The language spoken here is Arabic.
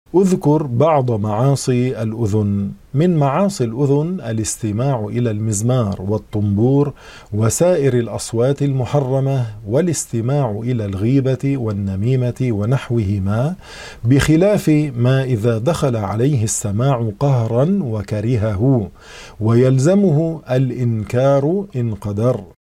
اذكر بعض معاصي الأذن. من معاصي الأذن الاستماع إلى المزمار والطنبور وسائر الأصوات المحرمة، والاستماع إلى الغيبة والنميمة ونحوهما، بخلاف ما إذا دخل عليه السماع قهرا وكرهه، ويلزمه الإنكار إن قدر.